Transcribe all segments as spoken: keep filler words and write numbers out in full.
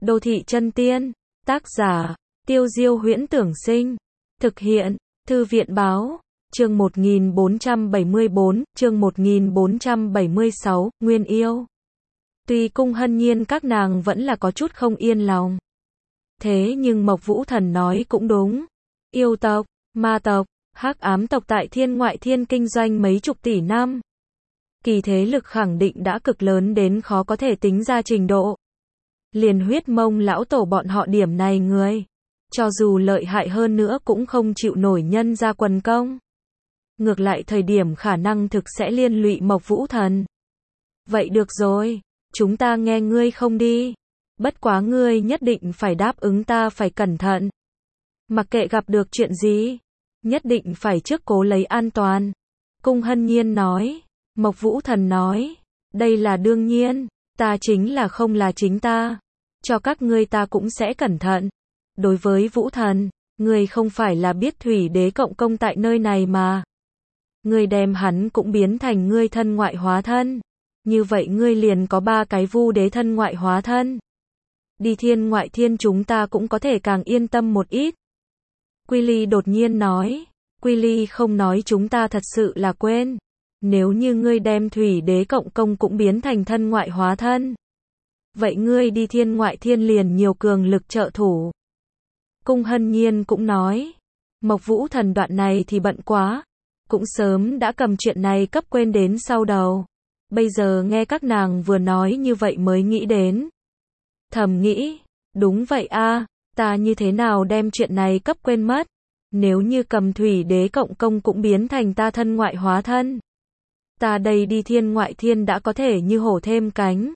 Đô thị chân tiên. Tác giả, Tiêu Diêu Huyễn Tưởng Sinh. Thực hiện, Thư viện Báo. Chương một nghìn bốn trăm bảy mươi bốn, chương một nghìn bốn trăm bảy mươi sáu, Nguyên Yêu. Tuy Cung Hân Nhiên các nàng vẫn là có chút không yên lòng. Thế nhưng Mộc Vũ Thần nói cũng đúng. Yêu tộc, ma tộc, hắc ám tộc tại thiên ngoại thiên kinh doanh mấy chục tỷ năm. Kỳ thế lực khẳng định đã cực lớn đến khó có thể tính ra trình độ. Liền huyết mông lão tổ bọn họ điểm này người. Cho dù lợi hại hơn nữa cũng không chịu nổi nhân ra quần công. Ngược lại thời điểm khả năng thực sẽ liên lụy Mộc Vũ Thần. Vậy được rồi, chúng ta nghe ngươi không đi. Bất quá ngươi nhất định phải đáp ứng ta phải cẩn thận. Mặc kệ gặp được chuyện gì, nhất định phải trước cố lấy an toàn. Cung Hân Nhiên nói. Mộc Vũ Thần nói. Đây là đương nhiên, ta chính là không là chính ta. Cho các ngươi ta cũng sẽ cẩn thận. Đối với Vũ Thần, ngươi không phải là biết Thủy Đế cộng công tại nơi này mà. Ngươi đem hắn cũng biến thành ngươi thân ngoại hóa thân. Như vậy ngươi liền có ba cái Vu Đế thân ngoại hóa thân. Đi thiên ngoại thiên chúng ta cũng có thể càng yên tâm một ít. Quy Ly đột nhiên nói. Quy Ly không nói chúng ta thật sự là quên. Nếu như ngươi đem Thủy Đế cộng công cũng biến thành thân ngoại hóa thân. Vậy ngươi đi thiên ngoại thiên liền nhiều cường lực trợ thủ. Cung Hân Nhiên cũng nói. Mộc Vũ Thần đoạn này thì bận quá. Cũng sớm đã cầm chuyện này cấp quên đến sau đầu. Bây giờ nghe các nàng vừa nói như vậy mới nghĩ đến. Thầm nghĩ. Đúng vậy a, ta như thế nào đem chuyện này cấp quên mất. Nếu như cầm Thủy Đế cộng công cũng biến thành ta thân ngoại hóa thân. Ta đây đi thiên ngoại thiên đã có thể như hổ thêm cánh.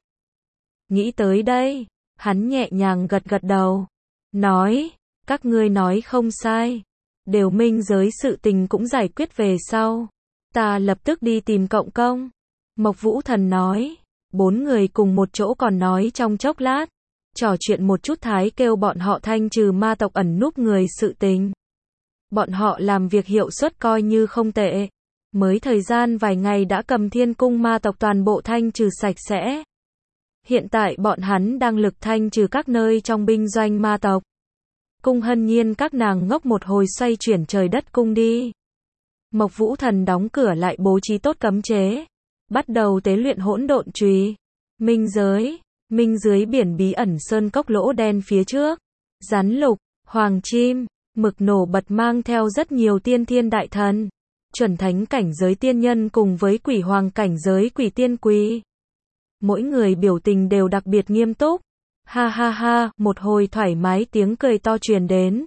Nghĩ tới đây, hắn nhẹ nhàng gật gật đầu. Nói, các ngươi nói không sai. Đều minh giới sự tình cũng giải quyết về sau. Ta lập tức đi tìm cộng công. Mộc Vũ Thần nói. Bốn người cùng một chỗ còn nói trong chốc lát. Trò chuyện một chút thái kêu bọn họ thanh trừ ma tộc ẩn núp người sự tình. Bọn họ làm việc hiệu suất coi như không tệ. Mới thời gian vài ngày đã cầm thiên cung ma tộc toàn bộ thanh trừ sạch sẽ. Hiện tại bọn hắn đang lực thanh trừ các nơi trong binh doanh ma tộc. Cung Hân Nhiên các nàng ngốc một hồi xoay chuyển trời đất cung đi. Mộc Vũ Thần đóng cửa lại bố trí tốt cấm chế. Bắt đầu tế luyện hỗn độn chùy. Minh giới, minh dưới biển bí ẩn sơn cốc lỗ đen phía trước. Rắn lục, hoàng chim, mực nổ bật mang theo rất nhiều tiên thiên đại thần. Chuẩn thánh cảnh giới tiên nhân cùng với quỷ hoàng cảnh giới quỷ tiên quỷ. Mỗi người biểu tình đều đặc biệt nghiêm túc. Ha ha ha, một hồi thoải mái tiếng cười to truyền đến.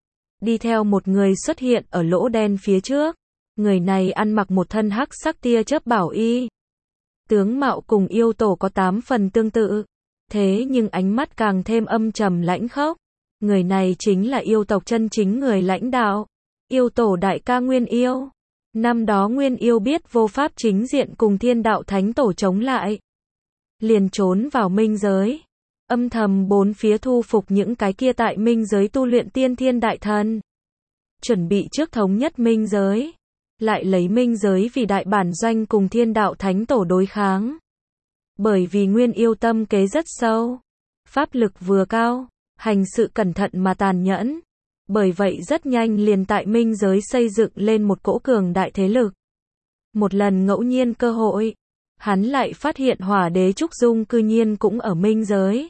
Đi theo một người xuất hiện ở lỗ đen phía trước. Người này ăn mặc một thân hắc sắc tia chớp bảo y. Tướng mạo cùng yêu tổ có tám phần tương tự. Thế nhưng ánh mắt càng thêm âm trầm lãnh khốc. Người này chính là yêu tộc chân chính người lãnh đạo. Yêu tổ đại ca Nguyên Yêu. Năm đó Nguyên Yêu biết vô pháp chính diện cùng thiên đạo thánh tổ chống lại. Liền trốn vào minh giới. Âm thầm bốn phía thu phục những cái kia tại minh giới tu luyện tiên thiên đại thần. Chuẩn bị trước thống nhất minh giới. Lại lấy minh giới vì đại bản doanh cùng thiên đạo thánh tổ đối kháng. Bởi vì Nguyên Yêu tâm kế rất sâu. Pháp lực vừa cao. Hành sự cẩn thận mà tàn nhẫn. Bởi vậy rất nhanh liền tại minh giới xây dựng lên một cỗ cường đại thế lực. Một lần ngẫu nhiên cơ hội. Hắn lại phát hiện Hỏa Đế Trúc Dung cư nhiên cũng ở minh giới.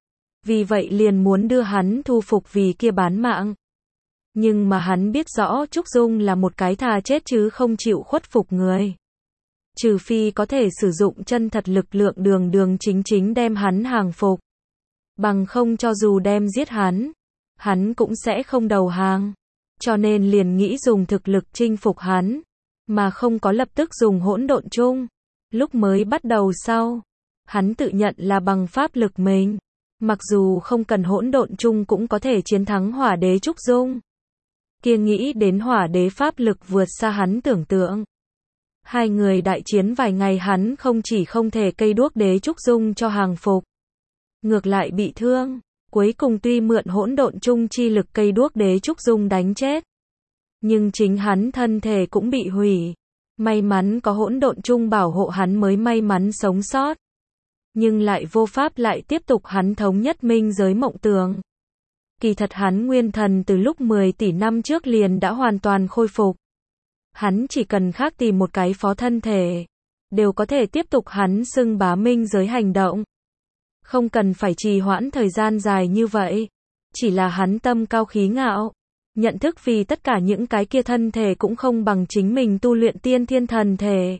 Vì vậy liền muốn đưa hắn thu phục vì kia bán mạng. Nhưng mà hắn biết rõ Trúc Dung là một cái thà chết chứ không chịu khuất phục người. Trừ phi có thể sử dụng chân thật lực lượng đường đường chính chính đem hắn hàng phục. Bằng không cho dù đem giết hắn, hắn cũng sẽ không đầu hàng. Cho nên liền nghĩ dùng thực lực chinh phục hắn, mà không có lập tức dùng hỗn độn chung. Lúc mới bắt đầu sau, hắn tự nhận là bằng pháp lực mình. Mặc dù không cần hỗn độn chung cũng có thể chiến thắng Hỏa Đế Trúc Dung. Kia nghĩ đến Hỏa Đế pháp lực vượt xa hắn tưởng tượng. Hai người đại chiến vài ngày hắn không chỉ không thể cây đuốc Đế Trúc Dung cho hàng phục. Ngược lại bị thương. Cuối cùng tuy mượn hỗn độn chung chi lực cây đuốc Đế Trúc Dung đánh chết. Nhưng chính hắn thân thể cũng bị hủy. May mắn có hỗn độn chung bảo hộ hắn mới may mắn sống sót. nhưng lại vô pháp lại tiếp tục hắn thống nhất minh giới mộng tưởng. Kỳ thật hắn nguyên thần từ lúc mười tỷ năm trước liền đã hoàn toàn khôi phục. Hắn chỉ cần khác tìm một cái phó thân thể, đều có thể tiếp tục hắn xưng bá minh giới hành động. Không cần phải trì hoãn thời gian dài như vậy. Chỉ là hắn tâm cao khí ngạo. Nhận thức vì tất cả những cái kia thân thể cũng không bằng chính mình tu luyện tiên thiên thần thể.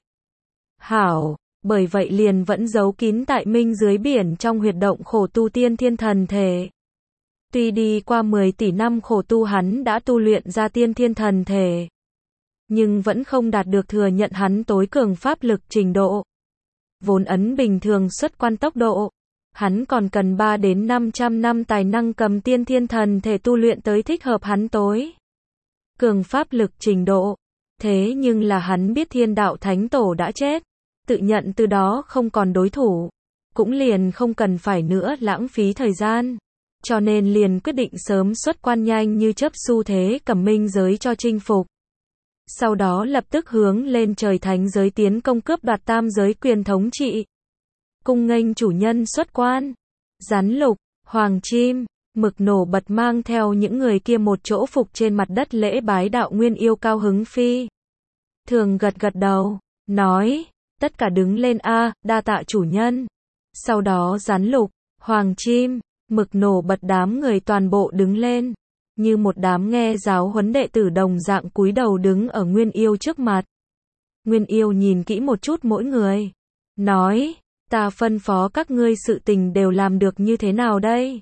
Hảo, bởi vậy liền vẫn giấu kín tại minh dưới biển trong huyệt động khổ tu tiên thiên thần thể. Tuy đi qua mười tỷ năm khổ tu hắn đã tu luyện ra tiên thiên thần thể, nhưng vẫn không đạt được thừa nhận hắn tối cường pháp lực trình độ. Vốn ấn bình thường xuất quan tốc độ, hắn còn cần ba đến năm trăm năm tài năng cầm tiên thiên thần thể tu luyện tới thích hợp hắn tối cường pháp lực trình độ. Thế nhưng là hắn biết Thiên Đạo Thánh Tổ đã chết, tự nhận từ đó không còn đối thủ, cũng liền không cần phải nữa lãng phí thời gian, cho nên liền quyết định sớm xuất quan nhanh như chớp xu thế cầm minh giới cho chinh phục. Sau đó lập tức hướng lên trời thánh giới tiến công cướp đoạt tam giới quyền thống trị. Cung nghênh chủ nhân xuất quan. Rắn lục, hoàng chim, mực nổ bật mang theo những người kia một chỗ phục trên mặt đất lễ bái đạo nguyên yêu cao hứng phi. Thường gật gật đầu, nói, tất cả đứng lên a, đa tạ chủ nhân. Sau đó rắn lục, hoàng chim, mực nổ bật đám người toàn bộ đứng lên, như một đám nghe giáo huấn đệ tử đồng dạng cúi đầu đứng ở Nguyên Yêu trước mặt. Nguyên Yêu nhìn kỹ một chút mỗi người, nói, ta phân phó các ngươi sự tình đều làm được như thế nào đây?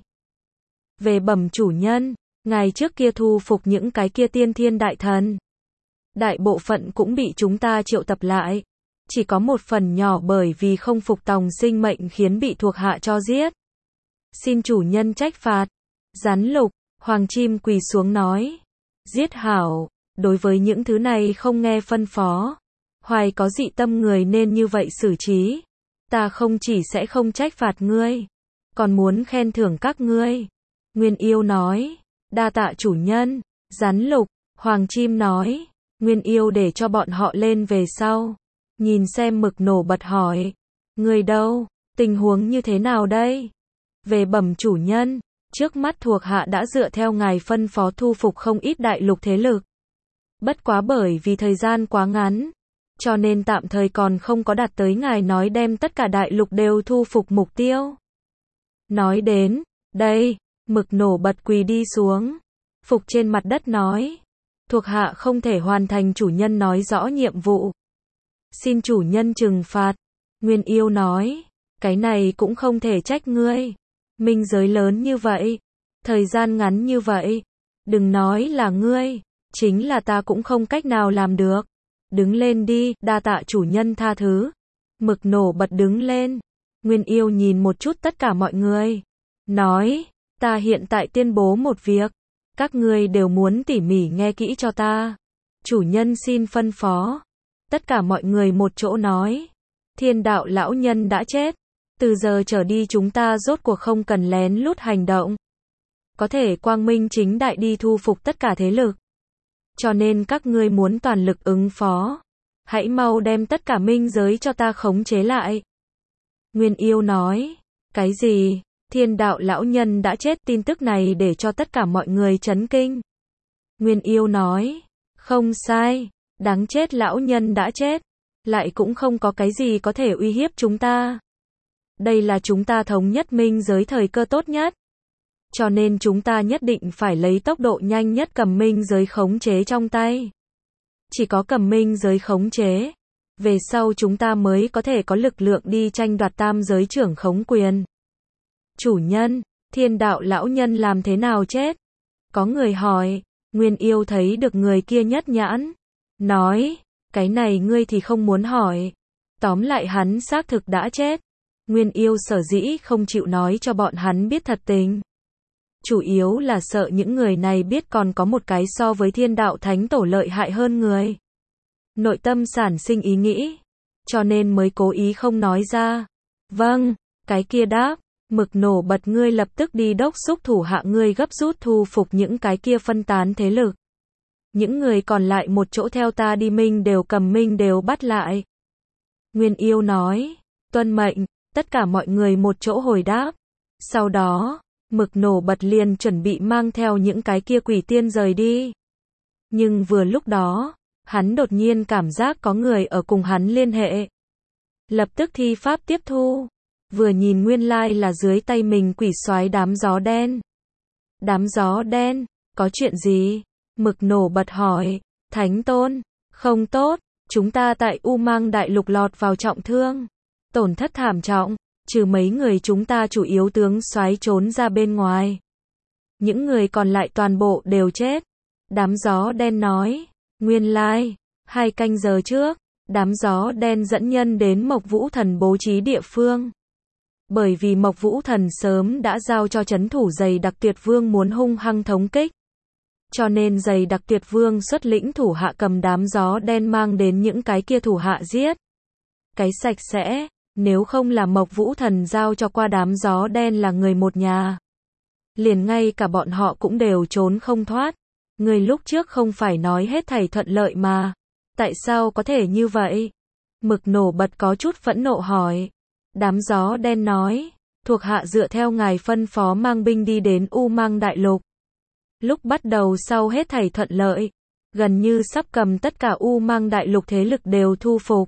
Về bẩm chủ nhân, ngài trước kia thu phục những cái kia tiên thiên đại thần. Đại bộ phận cũng bị chúng ta triệu tập lại. Chỉ có một phần nhỏ bởi vì không phục tòng sinh mệnh khiến bị thuộc hạ cho giết. Xin chủ nhân trách phạt. Rắn lục, hoàng chim quỳ xuống nói. Giết hảo, đối với những thứ này không nghe phân phó. Hoài có dị tâm người nên như vậy xử trí. Ta không chỉ sẽ không trách phạt ngươi, còn muốn khen thưởng các ngươi. Nguyên Yêu nói. Đa tạ chủ nhân. Rắn lục, hoàng chim nói. Nguyên Yêu để cho bọn họ lên về sau. Nhìn xem mực nổ bật hỏi. Người đâu? Tình huống như thế nào đây? Về bẩm chủ nhân, trước mắt thuộc hạ đã dựa theo ngài phân phó thu phục không ít đại lục thế lực. Bất quá bởi vì thời gian quá ngắn, cho nên tạm thời còn không có đạt tới ngài nói đem tất cả đại lục đều thu phục mục tiêu. Nói đến, đây, mực nổ bật quỳ đi xuống, phục trên mặt đất nói. Thuộc hạ không thể hoàn thành chủ nhân nói rõ nhiệm vụ. Xin chủ nhân trừng phạt. Nguyên Yêu nói, cái này cũng không thể trách ngươi. Minh giới lớn như vậy, thời gian ngắn như vậy, đừng nói là ngươi, chính là ta cũng không cách nào làm được. Đứng lên đi, đa tạ chủ nhân tha thứ. Mực nổ bật đứng lên. Nguyên Yêu nhìn một chút tất cả mọi người, nói, ta hiện tại tuyên bố một việc, các ngươi đều muốn tỉ mỉ nghe kỹ cho ta. Chủ nhân xin phân phó. Tất cả mọi người một chỗ nói, Thiên Đạo lão nhân đã chết, từ giờ trở đi chúng ta rốt cuộc không cần lén lút hành động, có thể quang minh chính đại đi thu phục tất cả thế lực. Cho nên các ngươi muốn toàn lực ứng phó, hãy mau đem tất cả minh giới cho ta khống chế lại. Nguyên Yêu nói, cái gì? Thiên Đạo lão nhân đã chết, tin tức này để cho tất cả mọi người chấn kinh. Nguyên Yêu nói, không sai, đáng chết lão nhân đã chết, lại cũng không có cái gì có thể uy hiếp chúng ta. Đây là chúng ta thống nhất minh giới thời cơ tốt nhất. Cho nên chúng ta nhất định phải lấy tốc độ nhanh nhất cầm minh giới khống chế trong tay. Chỉ có cầm minh giới khống chế, về sau chúng ta mới có thể có lực lượng đi tranh đoạt tam giới trưởng khống quyền. Chủ nhân, Thiên Đạo lão nhân làm thế nào chết? Có người hỏi. Nguyên Yêu thấy được người kia nhất nhãn, nói, cái này ngươi thì không muốn hỏi. Tóm lại hắn xác thực đã chết. Nguyên Yêu sở dĩ không chịu nói cho bọn hắn biết thật tình, chủ yếu là sợ những người này biết còn có một cái so với Thiên Đạo Thánh Tổ lợi hại hơn người. Nội tâm sản sinh ý nghĩ, cho nên mới cố ý không nói ra. Vâng, cái kia đáp, mực nổ bật ngươi lập tức đi đốc xúc thủ hạ ngươi gấp rút thu phục những cái kia phân tán thế lực. Những người còn lại một chỗ theo ta đi minh đều cầm minh đều bắt lại. Nguyên Yêu nói, tuân mệnh. Tất cả mọi người một chỗ hồi đáp. Sau đó, Mực nổ bật liền chuẩn bị mang theo những cái kia quỷ tiên rời đi. Nhưng vừa lúc đó, hắn đột nhiên cảm giác có người ở cùng hắn liên hệ. Lập tức thi pháp tiếp thu. Vừa nhìn nguyên lai like là dưới tay mình quỷ soái đám gió đen. Đám gió đen, có chuyện gì? Mực nổ bật hỏi. Thánh tôn, không tốt, chúng ta tại U Mang Đại Lục lọt vào trọng thương. Tổn thất thảm trọng, trừ mấy người chúng ta chủ yếu tướng soái trốn ra bên ngoài. Những người còn lại toàn bộ đều chết. Đám gió đen nói. Nguyên lai, like, hai canh giờ trước, đám gió đen dẫn nhân đến Mộc Vũ Thần bố trí địa phương. Bởi vì Mộc Vũ Thần sớm đã giao cho trấn thủ Dày Đặc Tuyệt Vương muốn hung hăng thống kích. Cho nên Dày Đặc Tuyệt Vương xuất lĩnh thủ hạ cầm đám gió đen mang đến những cái kia thủ hạ giết. Cái sạch sẽ, nếu không là Mộc Vũ Thần giao cho qua đám gió đen là người một nhà. Liền ngay cả bọn họ cũng đều trốn không thoát. Người lúc trước không phải nói hết thảy thuận lợi mà. Tại sao có thể như vậy? Mực nổ bật có chút phẫn nộ hỏi. Đám gió đen nói. Thuộc hạ dựa theo ngài phân phó mang binh đi đến U Mang Đại Lục. Lúc bắt đầu sau hết thảy thuận lợi. Gần như sắp cầm tất cả U Mang Đại Lục thế lực đều thu phục.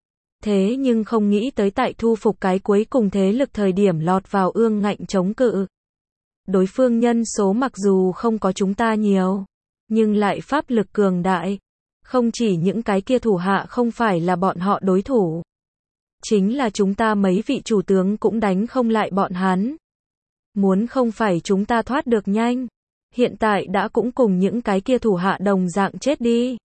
Thế nhưng không nghĩ tới tại thu phục cái cuối cùng thế lực thời điểm lọt vào ương ngạnh chống cự. Đối phương nhân số mặc dù không có chúng ta nhiều, nhưng lại pháp lực cường đại. Không chỉ những cái kia thủ hạ không phải là bọn họ đối thủ. Chính là chúng ta mấy vị chủ tướng cũng đánh không lại bọn hắn. Muốn không phải chúng ta thoát được nhanh. Hiện tại đã cũng cùng những cái kia thủ hạ đồng dạng chết đi.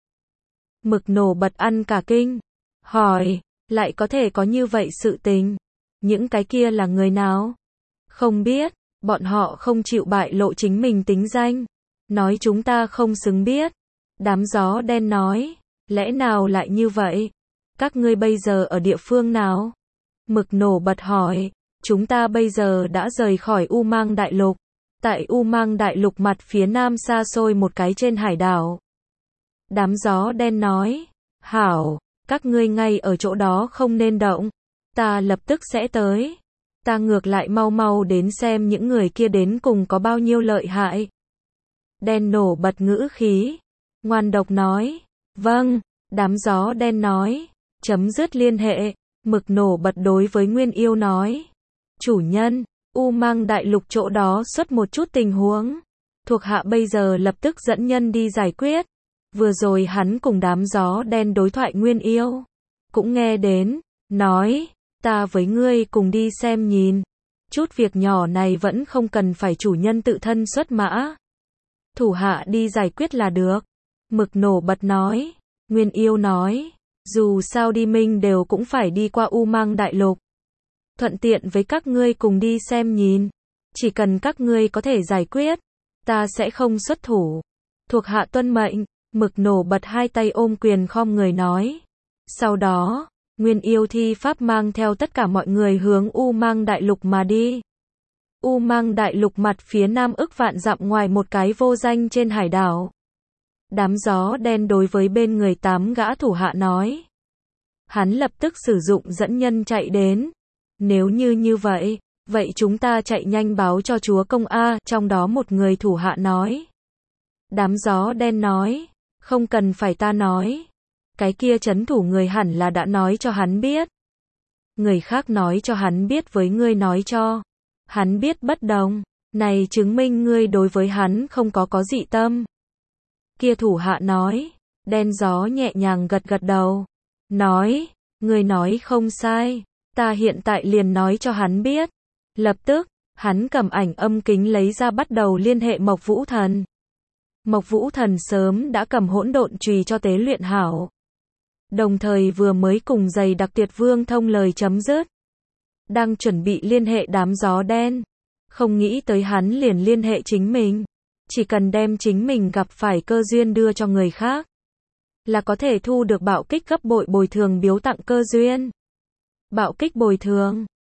Mực nổ bật ăn cả kinh. Hỏi, lại có thể có như vậy sự tình. Những cái kia là người nào? Không biết, bọn họ không chịu bại lộ chính mình tính danh. Nói chúng ta không xứng biết. Đám gió đen nói, lẽ nào lại như vậy? Các ngươi bây giờ ở địa phương nào? Mực nổ bật hỏi, chúng ta bây giờ đã rời khỏi U Mang Đại Lục. Tại U Mang Đại Lục mặt phía nam xa xôi một cái trên hải đảo. Đám gió đen nói, hảo, các ngươi ngay ở chỗ đó không nên động. Ta lập tức sẽ tới. Ta ngược lại mau mau đến xem những người kia đến cùng có bao nhiêu lợi hại. Đen nổ bật ngữ khí. Ngoan độc nói, vâng, đám gió đen nói, chấm dứt liên hệ. Mực nổ bật đối với Nguyên Yêu nói, chủ nhân, U Mang Đại Lục chỗ đó xuất một chút tình huống. Thuộc hạ bây giờ lập tức dẫn nhân đi giải quyết. Vừa rồi hắn cùng đám gió đen đối thoại Nguyên Yêu. Cũng nghe đến, nói, ta với ngươi cùng đi xem nhìn. Chút việc nhỏ này vẫn không cần phải chủ nhân tự thân xuất mã. Thủ hạ đi giải quyết là được. Mực nổ bật nói. Nguyên Yêu nói, dù sao đi Minh đều cũng phải đi qua U Mang Đại Lục. Thuận tiện với các ngươi cùng đi xem nhìn. Chỉ cần các ngươi có thể giải quyết, ta sẽ không xuất thủ. Thuộc hạ tuân mệnh. Mực nổ bật hai tay ôm quyền khom người nói. Sau đó, Nguyên Yêu thi pháp mang theo tất cả mọi người hướng U Mang Đại Lục mà đi. U Mang Đại Lục mặt phía nam ức vạn dặm ngoài một cái vô danh trên hải đảo. Đám gió đen đối với bên người tám gã thủ hạ nói. Hắn lập tức sử dụng dẫn nhân chạy đến. Nếu như như vậy, vậy chúng ta chạy nhanh báo cho chúa công A, trong đó một người thủ hạ nói. Đám gió đen nói, không cần phải ta nói. Cái kia trấn thủ người hẳn là đã nói cho hắn biết. Người khác nói cho hắn biết với ngươi nói cho. Hắn biết bất đồng, này chứng minh ngươi đối với hắn không có có dị tâm. Kia thủ hạ nói, đen gió nhẹ nhàng gật gật đầu. Nói, ngươi nói không sai, ta hiện tại liền nói cho hắn biết. Lập tức, hắn cầm ảnh âm kính lấy ra bắt đầu liên hệ Mộc Vũ Thần. Mộc Vũ Thần sớm đã cầm hỗn độn chùy cho tế luyện hảo. Đồng thời vừa mới cùng Dày Đặc Tuyệt Vương thông lời chấm dứt. Đang chuẩn bị liên hệ đám gió đen. Không nghĩ tới hắn liền liên hệ chính mình. Chỉ cần đem chính mình gặp phải cơ duyên đưa cho người khác. Là có thể thu được bạo kích gấp bội bồi thường biếu tặng cơ duyên. Bạo kích bồi thường.